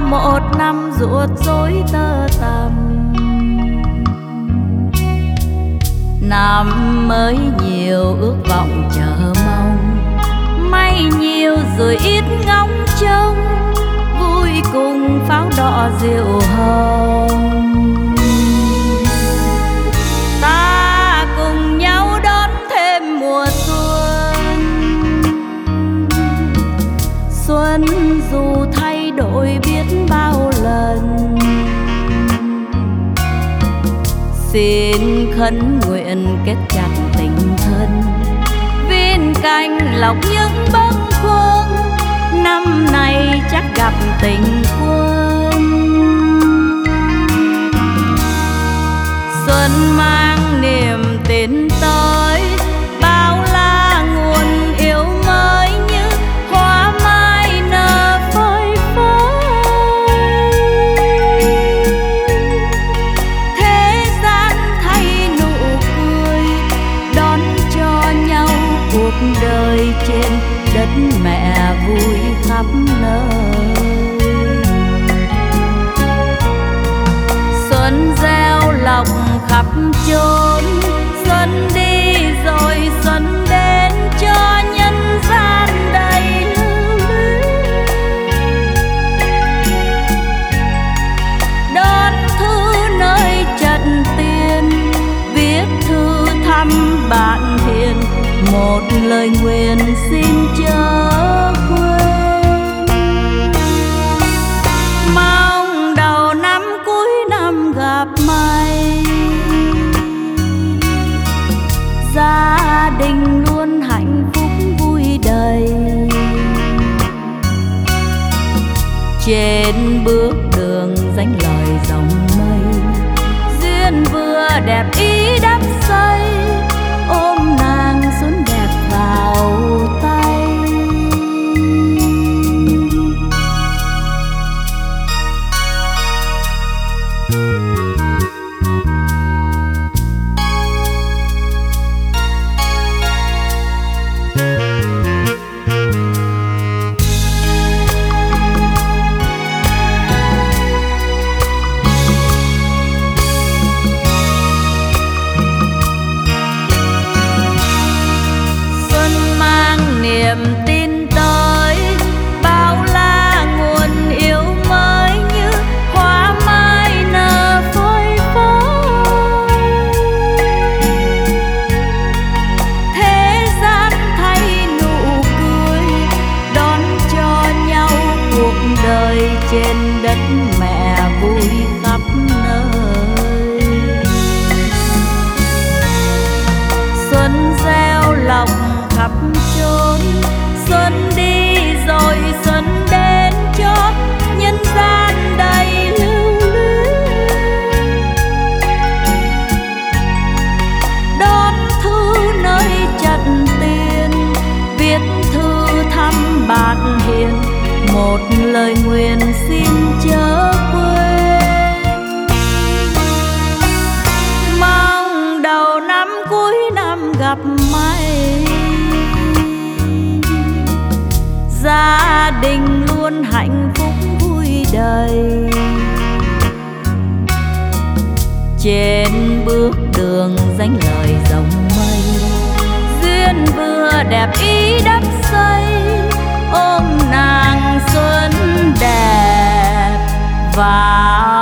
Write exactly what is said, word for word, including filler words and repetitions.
một năm ruột rối tơ tằm. Năm mới nhiều ước vọng chờ mong, may nhiều rồi ít ngóng trông, vui cùng pháo đỏ rượu hồng. Ta cùng nhau đón thêm mùa xuân, xuân dù thay đổi biết bao lần. Xin khấn nguyện kết chặt tình thân, viên cành lọc những bâng khuâng, năm nay chắc gặp tình quân. Xuân mang niềm tin tới, bao la nguồn yêu mới như hoa mai nở phơi phới. Thế gian thay nụ cười, đón cho nhau cuộc đời trên đất mẹ vui khắp nơi. Xuân gieo lộc khắp chốn, xuân đi rồi xuân đến cho nhân gian đầy lưu luyến. Đón thư nơi trận tiền, viết thư thăm bạn hiền, một lời nguyện xin chớ quên. Mong đầu năm cuối năm gặp may, gia đình luôn hạnh phúc vui đầy. Trên bước đường dánh lời dòng mây, duyên vừa đẹp ý đắp xây, ôm nàng xuân đẹp vào tay. Niềm tin tới, bao la nguồn yêu mới như hoa mai nở phơi phới. Thế gian thay nụ cười, đón cho nhau cuộc đời trên đất mẹ vui khắp nơi. Xuân gieo lộc khắp chốn, xuân đi rồi xuân đến cho nhân gian đầy lưu luyến. Đón thư nơi trận tiền, viết thư thăm bạn hiền, một lời nguyện xin chớ quên. Mong đầu năm cuối năm gặp may, gia đình luôn hạnh phúc vui đầy. Trên bước đường dánh lời dòng mây, duyên vừa đẹp ý đắp xây, ôm nàng xuân đẹp vào